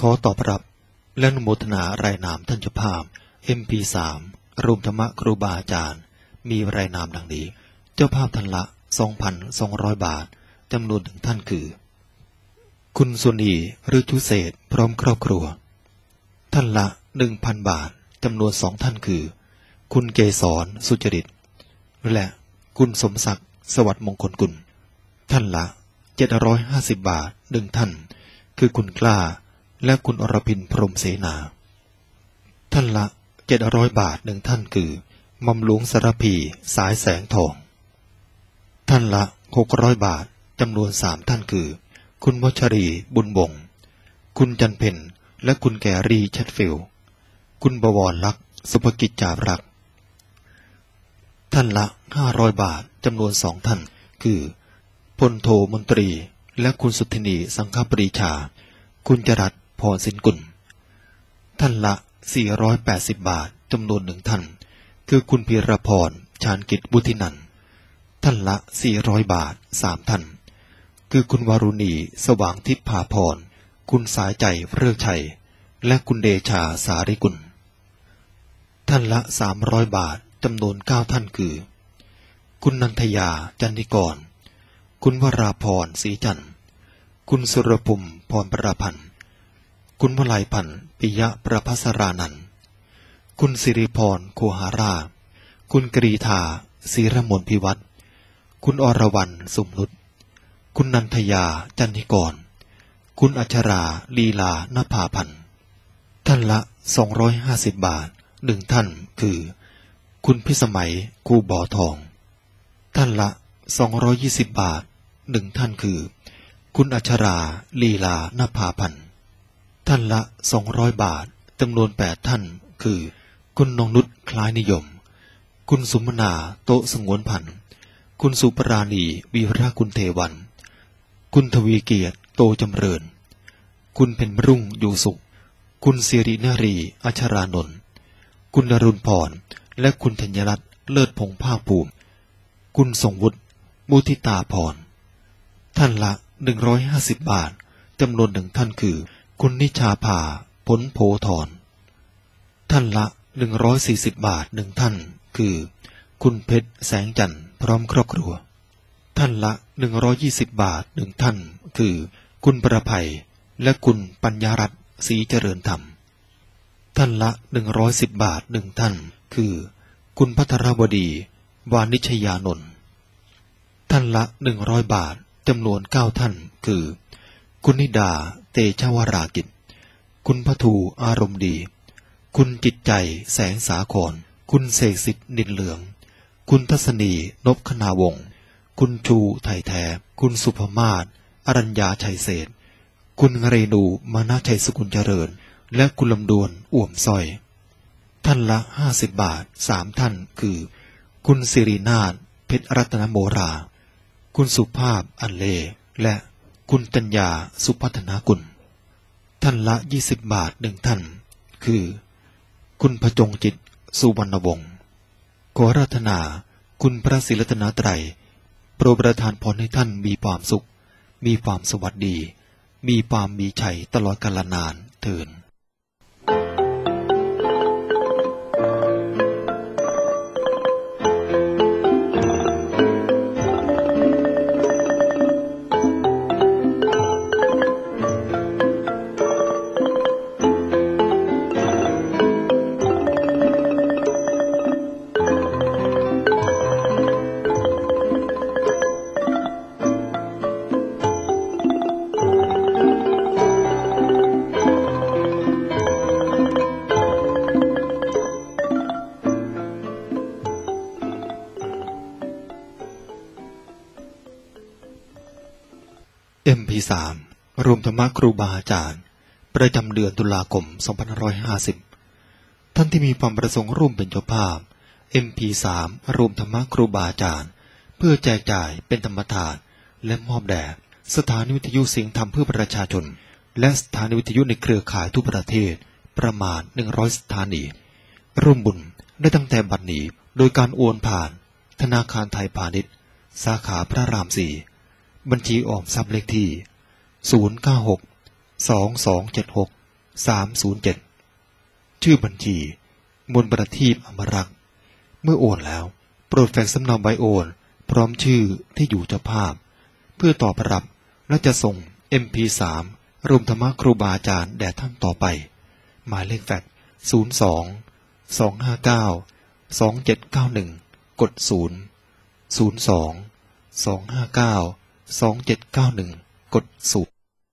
ขอตอบรับและอนุโมทนารายนามท่านเจ้าภาพ MP3 รวมธรรมะครูบาอาจารย์มีรายนามดังนี้เจ้าภาพท่านละ 2,200 บาทจำนวน1ท่านคือคุณสุนีฤชุเศษพร้อมครอบครัวท่านละ 1,000 บาทจำนวน2ท่านคือคุณเกษรสุจริตและคุณสมศักดิ์สวัสดิ์มงคลกุลท่านละ750 บาท1ท่านคือคุณกล้าและคุณอรพินพรหมเสนาท่านละ700 บาท1ท่านคือหม่อมหลวงสารพีสายแสงทองท่านละ600 บาทจำนวน3ท่านคือคุณวัชรีบุญบงคุณจันเพ็ญและคุณแกรี่แชทฟิลคุณบวรลักษณ์สุภกิจจารักท่านละ500 บาทจำนวน2ท่านคือพลโทมนตรีและคุณสุทธินีสังฆปรีชาคุณจรัสพรสินกุลท่านละ480 บาทจำนวน1ท่านคือคุณพีรพรชาญกิจบุธินันท์ท่านละ400 บาท3ท่านคือคุณวารุณีสว่างทิพย์ภาพรคุณสายใจเลิกชัยและคุณเดชาสาริกุลท่านละ300 บาทจำนวน9ท่านคือคุณนันทยาจันทิกรคุณวราพรศรีจันทร์คุณสุรภูมิพรประพันธ์คุณวลัยพันธ์ปิยะประภัสรานันท์คุณสิริพรโคหาราคุณกรีธาศรีรมนพิวัตรคุณอรวรรณสุมนุชคุณนันทยาจันทิกรคุณอัชราลีลานภาพันธ์ท่านละ250 บาท1ท่านคือคุณพิสมัยคูบ่อทองท่านละ220 บาท1ท่านคือคุณอัชราลีลานภาพันธ์ท่านละ200 บาทจำนวน8ท่านคือคุณนงนุชคล้ายนิยมคุณสุมนาโตสงวนพันธ์คุณสุปราณีวีระคุณเทวันคุณทวีเกียรติโตจำเริญคุณเพ็ญรุ่งอยู่สุขคุณสิรินารีอัชรานนท์คุณนรุณพรและคุณธัญรัตน์เลิศพงษ์ภาคภูมิคุณทรงวุฒิมุทิตาพรท่านละ150 บาทจำนวน1ท่านคือคุณนิชาภาผลโพธรท่านละ140 บาท1ท่านคือคุณเพชรแสงจันทร์พร้อมครอบครัวท่านละ120 บาท1ท่านคือคุณประภัยและคุณปัญญารัตน์ศรีเจริญธรรมท่านละ110 บาท1ท่านคือคุณภัทรวดีวานิชยานนท์ท่านละ100 บาทจำนวน9ท่านคือคุณนิดาเตชวรากิจคุณพทูอารมณ์ดีคุณจิตใจแสงสาครคุณเสกสิทธิ์นินเหลืองคุณทัศนีนพคณาวงศ์คุณชูไทยแท้คุณสุภมาศอรัญญาชัยเศษคุณเรนูมานาชัยสกุลเจริญและคุณลำดวนอ่วมสร้อยท่านละ50 บาท3ท่านคือคุณสิรินาถเพชรรัตนโมราคุณสุภาพอันเลและคุณจัญญาสุพัฒนากุลท่านละ20 บาท1ท่านคือคุณพจงจิตสุวรรณวงศ์ขออาราธนาคุณพระศรีรัตนตรัยโปรดประทานพรให้ท่านมีความสุขมีความสวัสดีมีความมีชัยตลอดกาลนานเถิดMP3 รวมธรรมะครูบาอาจารย์ประจำเดือนตุลาคม 2550 ท่านที่มีความประสงค์ร่วมเป็นเจ้าภาพ MP3 รวมธรรมะครูบาอาจารย์เพื่อแจกจ่ายเป็นธรรมทานและมอบแด่สถานีวิทยุเสียงธรรมเพื่อประชาชนและสถานีวิทยุในเครือข่ายทุกประเทศประมาณ100 สถานีร่วมบุญได้ตั้งแต่บัดนี้โดยการโอนผ่านธนาคารไทยพาณิชย์สาขาพระราม 4บัญชีออมทรัพย์เลขที่096 2276 307ชื่อบัญชีมนต์ประทีปอมรักษ์เมื่อโอนแล้วโปรดแฟ้งสำเนาใบโอนพร้อมชื่อที่อยู่เจ้าภาพเพื่อตอบรับและจะส่ง MP3 รวมธรรมะครูบาอาจารย์แด่ท่านต่อไปหมายเลขแฟกซ์02-259-2791กด0 02-259-2791กด0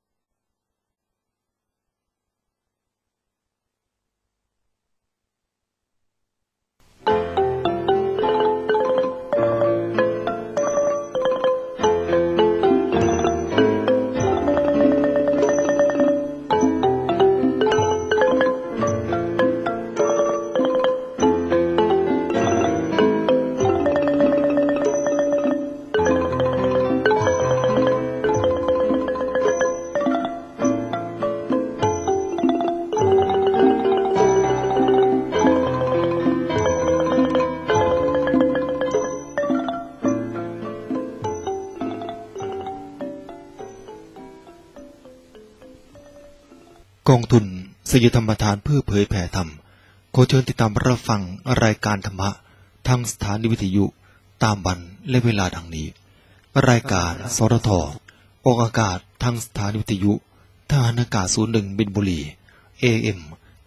กองทุนสยธรรมทานเพื่อเผยแผ่ธรรมขอเชิญติดตามรับฟังรายการธรรมะทางสถานีวิทยุตามวันและเวลาดังนี้รายการสรทออกอากาศทางสถานีวิทยุทหารอากาศ01บินบุรี AM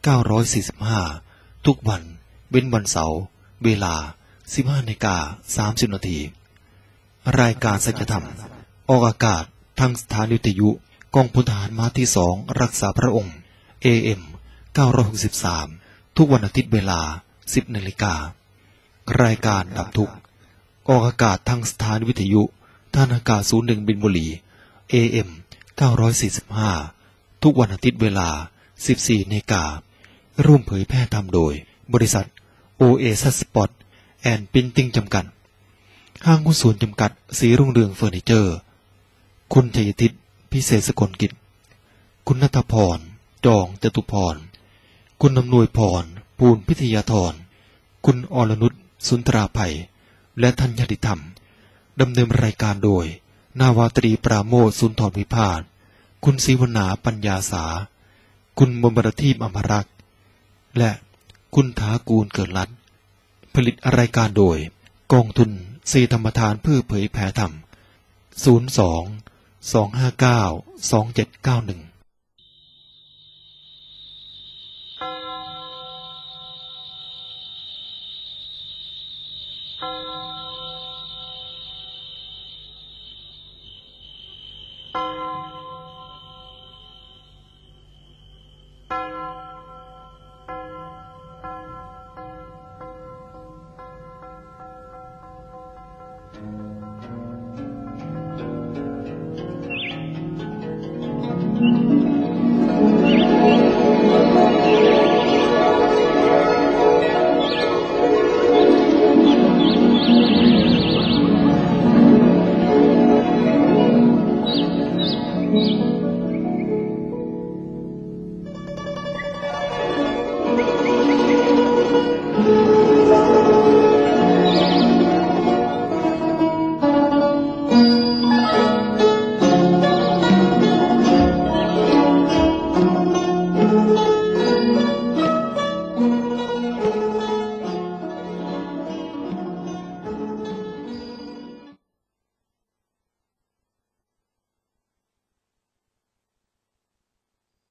945ทุกวันเว้นวันเสาร์เวลา 15:30 นาทีรายการสัจธรรมออกอากาศทางสถานีวิทยุกองพลทหารม้าที่2รักษาพระองค์ AM 963ทุกวันอาทิตย์เวลา 10 นาฬิการายการดับทุกข์ออกอากาศทางสถานีวิทยุทหารอากาศ01บินบุรี AM 945ทุกวันอาทิตย์เวลา 14 นาฬิการ่วมเผยแพร่ธรรมโดยบริษัท Oasis Spot and Printing จำกัดห้างหุ้นส่วนจำกัดศรีรุ่งเรืองเฟอร์นิเจอร์คุณชัยทิศพิเศษสกลกิจคุณณัฐพรจองจตุพรคุณอำนวยพรปูนพิทยาธรคุณอรนุชสุนทราภัยและธัญญธรรมดำเนินรายการโดยนาวาตรีปราโมทย์สุนทรวิพาสคุณศรีวนาปัญญาสาคุณมนต์ประทีปอมรักษ์และคุณถากูลเกิดรัตน์ผลิตรายการโดยกองทุนสยธรรมทานเพื่อเผยแผ่ธรรม02-259-2791